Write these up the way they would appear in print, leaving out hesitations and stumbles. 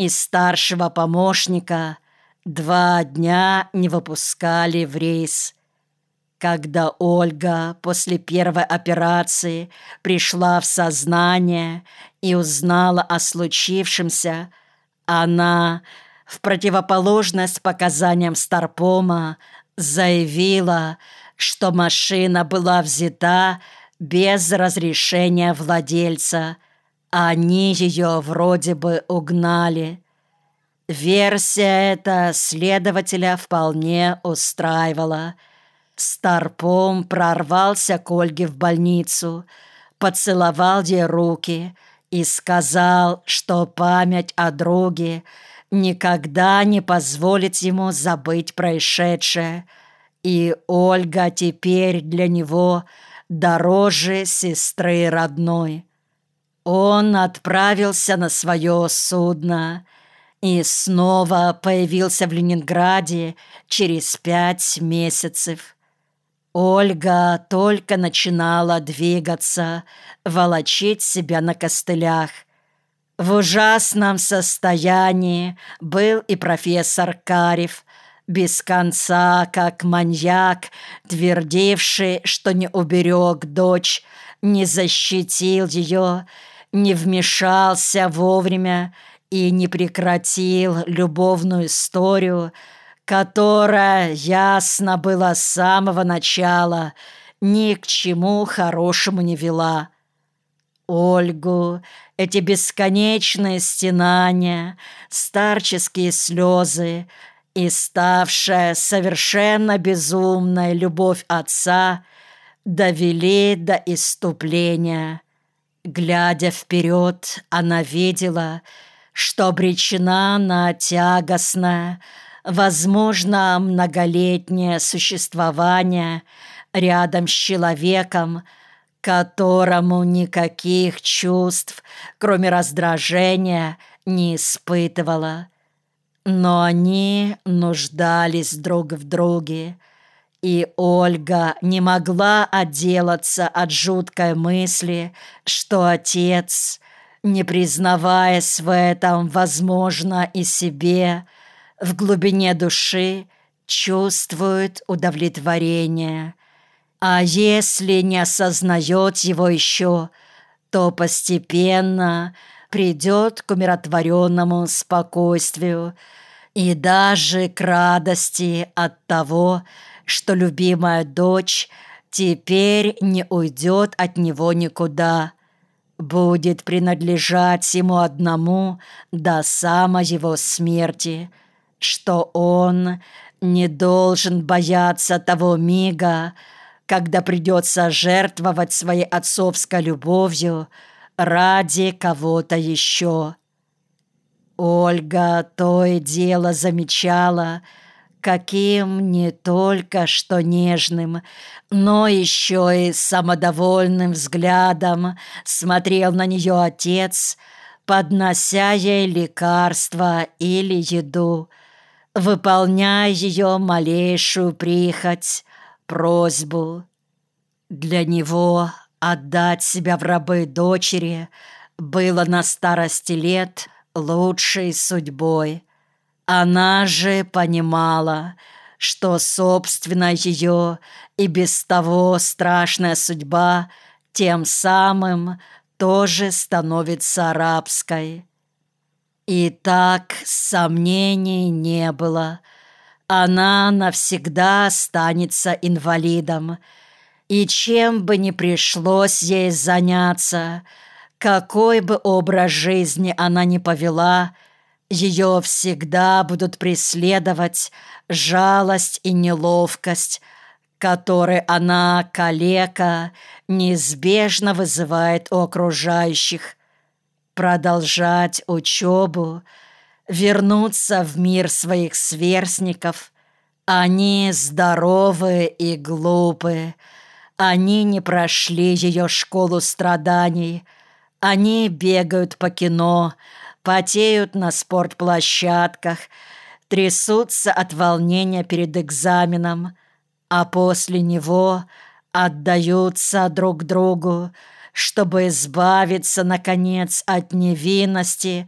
и старшего помощника 2 дня не выпускали в рейс. Когда Ольга после первой операции пришла в сознание и узнала о случившемся, она, в противоположность показаниям Старпома, заявила, что машина была взята без разрешения владельца, а они ее вроде бы угнали. Версия эта следователя вполне устраивала. Старпом прорвался к Ольге в больницу, поцеловал ей руки и сказал, что память о друге никогда не позволит ему забыть происшедшее, и Ольга теперь для него дороже сестры родной. Он отправился на свое судно и снова появился в Ленинграде через 5 месяцев. Ольга только начинала двигаться, волочить себя на костылях. В ужасном состоянии был и профессор Карев, без конца, как маньяк, твердивший, что не уберег дочь, не защитил ее, не вмешался вовремя и не прекратил любовную историю, которая, ясно было с самого начала, ни к чему хорошему не вела. Ольгу эти бесконечные стенания, старческие слезы и ставшая совершенно безумная любовь отца довели до исступления. Глядя вперед, она видела, что обречена на тягостное, возможно, многолетнее существование рядом с человеком, которому никаких чувств, кроме раздражения, не испытывала. Но они нуждались друг в друге, и Ольга не могла отделаться от жуткой мысли, что отец, не признаваясь в этом, возможно, и себе, в глубине души чувствует удовлетворение. А если не осознает его еще, то постепенно придет к умиротворенному спокойствию и даже к радости от того, что любимая дочь теперь не уйдет от него никуда, будет принадлежать ему одному до самой его смерти, что он не должен бояться того мига, когда придется жертвовать своей отцовской любовью ради кого-то еще. Ольга то и дело замечала, каким не только что нежным, но еще и самодовольным взглядом смотрел на нее отец, поднося ей лекарства или еду, выполняя ее малейшую прихоть, просьбу. Для него отдать себя в рабы дочери было на старости лет лучшей судьбой. Она же понимала, что собственная ее и без того страшная судьба тем самым тоже становится рабской. И так сомнений не было. Она навсегда останется инвалидом, и чем бы ни пришлось ей заняться, какой бы образ жизни она ни повела, ее всегда будут преследовать жалость и неловкость, которые она, калека, неизбежно вызывает у окружающих. Продолжать учебу, вернуться в мир своих сверстников. Они здоровы и глупы. Они не прошли ее школу страданий. Они бегают по кино, потеют на спортплощадках, трясутся от волнения перед экзаменом, а после него отдаются друг другу, чтобы избавиться, наконец, от невинности,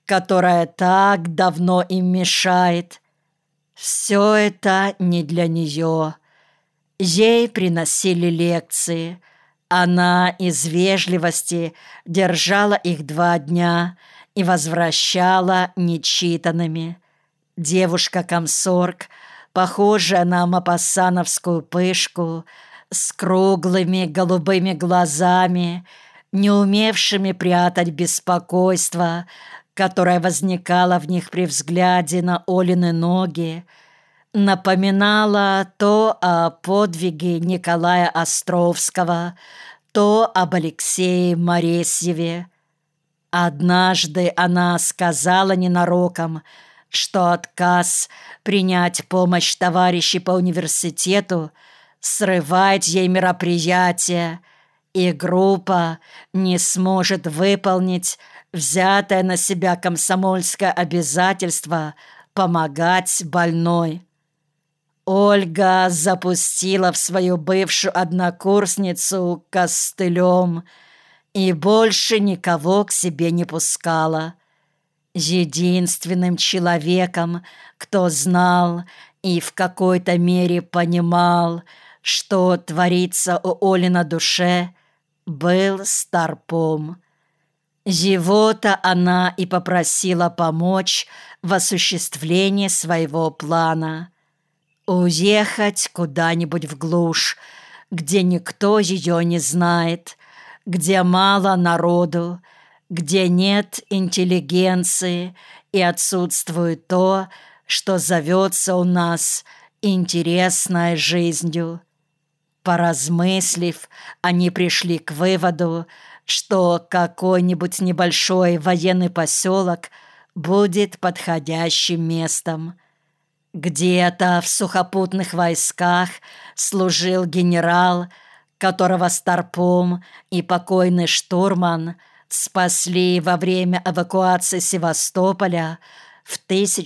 которая так давно им мешает. Все это не для нее. Ей приносили лекции. Она из вежливости держала их 2 дня и возвращала нечитанными. Девушка-комсорг, похожая на мопассановскую пышку, с круглыми голубыми глазами, не умевшими прятать беспокойство, которое возникало в них при взгляде на Олины ноги, напоминала то о подвиге Николая Островского, то об Алексее Моресьеве. Однажды она сказала ненароком, что отказ принять помощь товарищей по университету срывает ей мероприятие, и группа не сможет выполнить взятое на себя комсомольское обязательство помогать больной. Ольга запустила в свою бывшую однокурсницу костылем и больше никого к себе не пускала. Единственным человеком, кто знал и в какой-то мере понимал, что творится у Оли на душе, был Старпом. Его-то она и попросила помочь в осуществлении своего плана. Уехать куда-нибудь в глушь, где никто ее не знает, где мало народу, где нет интеллигенции и отсутствует то, что зовется у нас интересной жизнью. Поразмыслив, они пришли к выводу, что какой-нибудь небольшой военный поселок будет подходящим местом. Где-то в сухопутных войсках служил генерал, которого Старпом и покойный штурман спасли во время эвакуации Севастополя в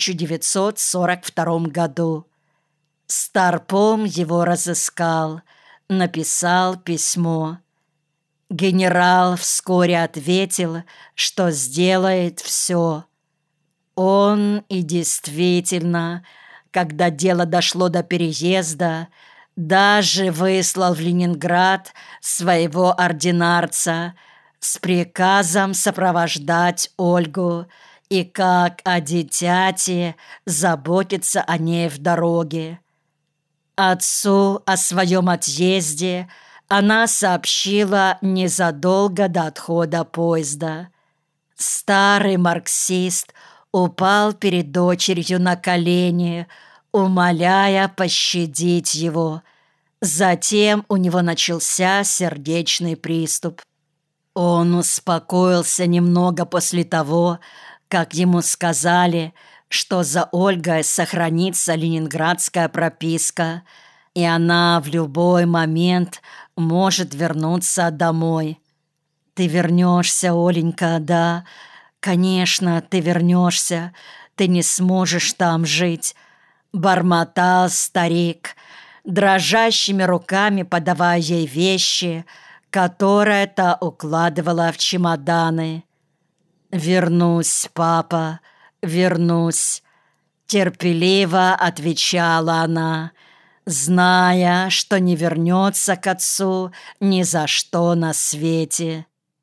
1942 году. Старпом его разыскал, написал письмо. Генерал вскоре ответил, что сделает все. Он и действительно, когда дело дошло до переезда, даже выслал в Ленинград своего ординарца с приказом сопровождать Ольгу и как о дитяти заботиться о ней в дороге. Отцу о своем отъезде она сообщила незадолго до отхода поезда. Старый марксист упал перед дочерью на колени, умоляя пощадить его. Затем у него начался сердечный приступ. Он успокоился немного после того, как ему сказали, что за Ольгой сохранится ленинградская прописка, и она в любой момент может вернуться домой. «Ты вернешься, Оленька, да? Конечно, ты вернешься. Ты не сможешь там жить», — бормотал старик, дрожащими руками подавая ей вещи, которые та укладывала в чемоданы. «Вернусь, папа, вернусь», — терпеливо отвечала она, зная, что не вернется к отцу ни за что на свете.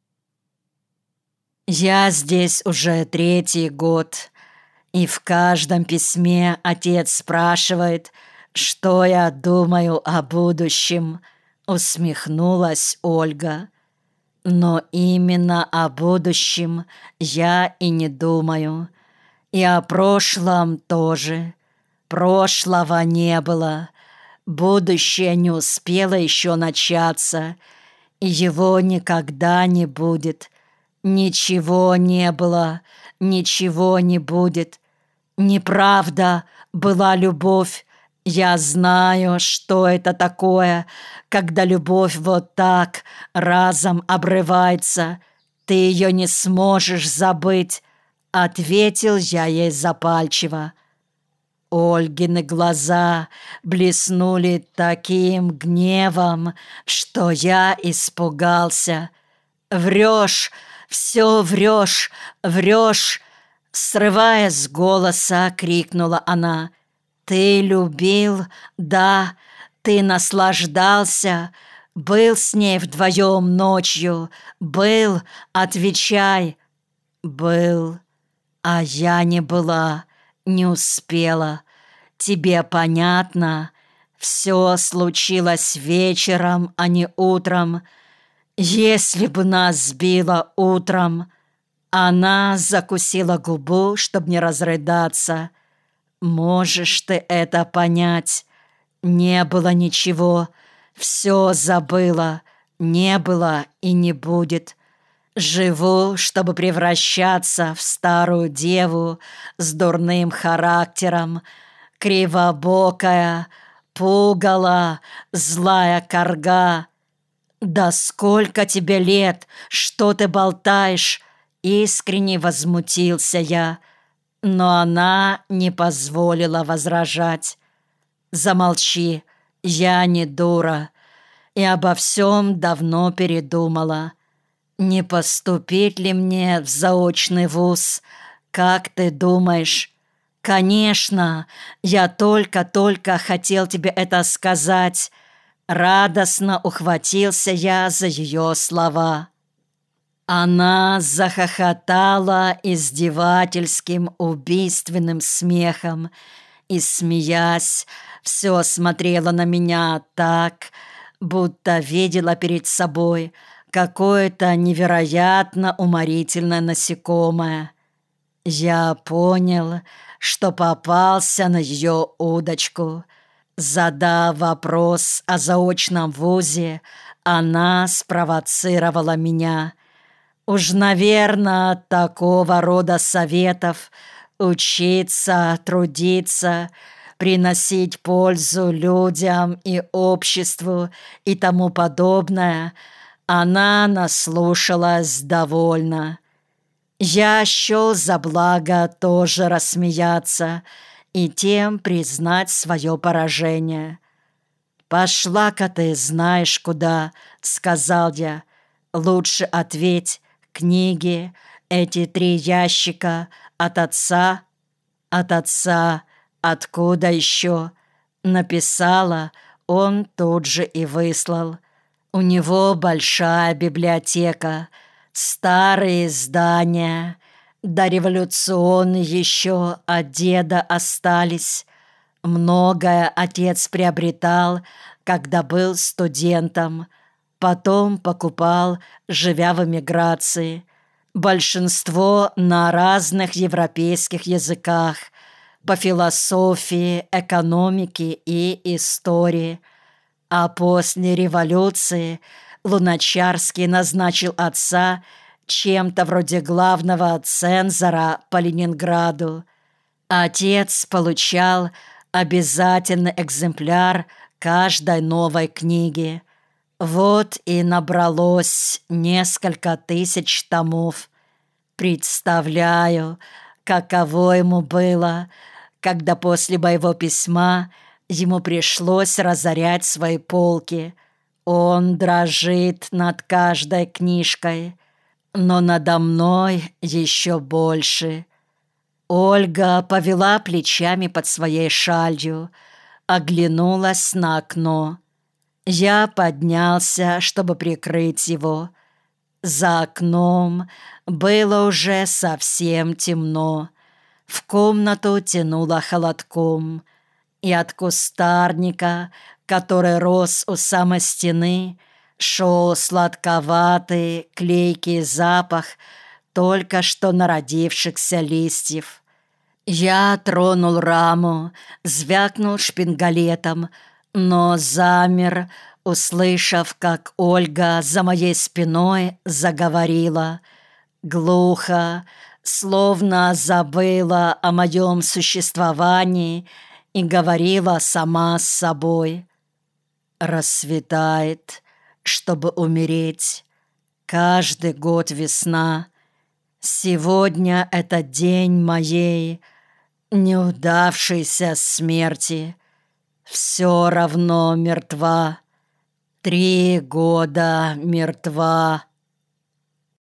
«Я здесь уже 3-й год, и в каждом письме отец спрашивает, что я думаю о будущем», — усмехнулась Ольга. «Но именно о будущем я и не думаю. И о прошлом тоже. Прошлого не было. Будущее не успело еще начаться, и его никогда не будет. Ничего не было, ничего не будет. Неправда, была любовь. Я знаю, что это такое, когда любовь вот так разом обрывается. Ты ее не сможешь забыть», — ответил я ей запальчиво. Ольгины глаза блеснули таким гневом, что я испугался. «Врешь, все врешь, врешь!» Срывая с голоса, крикнула она. «Ты любил, да, ты наслаждался, был с ней вдвоем ночью, был, отвечай». «Был, а я не была, не успела. Тебе понятно? Все случилось вечером, а не утром. Если бы нас сбило утром...» Она закусила губу, чтобы не разрыдаться. «Можешь ты это понять? Не было ничего, все забыла, не было и не будет. Живу, чтобы превращаться в старую деву с дурным характером, кривобокая, пугала, злая корга. Да сколько тебе лет, что ты болтаешь?» Искренне возмутился я, но она не позволила возражать. «Замолчи, я не дура и обо всем давно передумала. Не поступить ли мне в заочный вуз, как ты думаешь?» «Конечно, я только-только хотел тебе это сказать». Радостно ухватился я за ее слова. Она захохотала издевательским, убийственным смехом и, смеясь, все смотрела на меня так, будто видела перед собой какое-то невероятно уморительное насекомое. Я понял, что попался на ее удочку. Задав вопрос о заочном вузе, она спровоцировала меня. Уж, наверное, от такого рода советов учиться, трудиться, приносить пользу людям и обществу и тому подобное она наслушалась довольно. Я счел за благо тоже рассмеяться и тем признать свое поражение. «Пошла-ка ты знаешь куда», — сказал я. «Лучше ответь, книги, эти 3 ящика от отца». «От отца, откуда еще?» Написала, он тут же и выслал. У него большая библиотека, старые издания, дореволюционные еще от деда остались. Многое отец приобретал, когда был студентом, потом покупал, живя в эмиграции. Большинство на разных европейских языках, по философии, экономике и истории. А после революции Луначарский назначил отца чем-то вроде главного цензора по Ленинграду. Отец получал обязательный экземпляр каждой новой книги. Вот и набралось несколько тысяч томов. Представляю, каково ему было, когда после моего письма ему пришлось разорять свои полки. Он дрожит над каждой книжкой, но надо мной еще больше. Ольга повела плечами под своей шалью, оглянулась на окно. Я поднялся, чтобы прикрыть его. За окном было уже совсем темно. В комнату тянуло холодком, и от кустарника, который рос у самой стены, шел сладковатый, клейкий запах только что народившихся листьев. Я тронул раму, звякнул шпингалетом, но замер, услышав, как Ольга за моей спиной заговорила. Глухо, словно забыла о моем существовании и говорила сама с собой. «Рассветает, чтобы умереть. Каждый год весна. Сегодня это день моей неудавшейся смерти. Все равно мертва. 3 года мертва».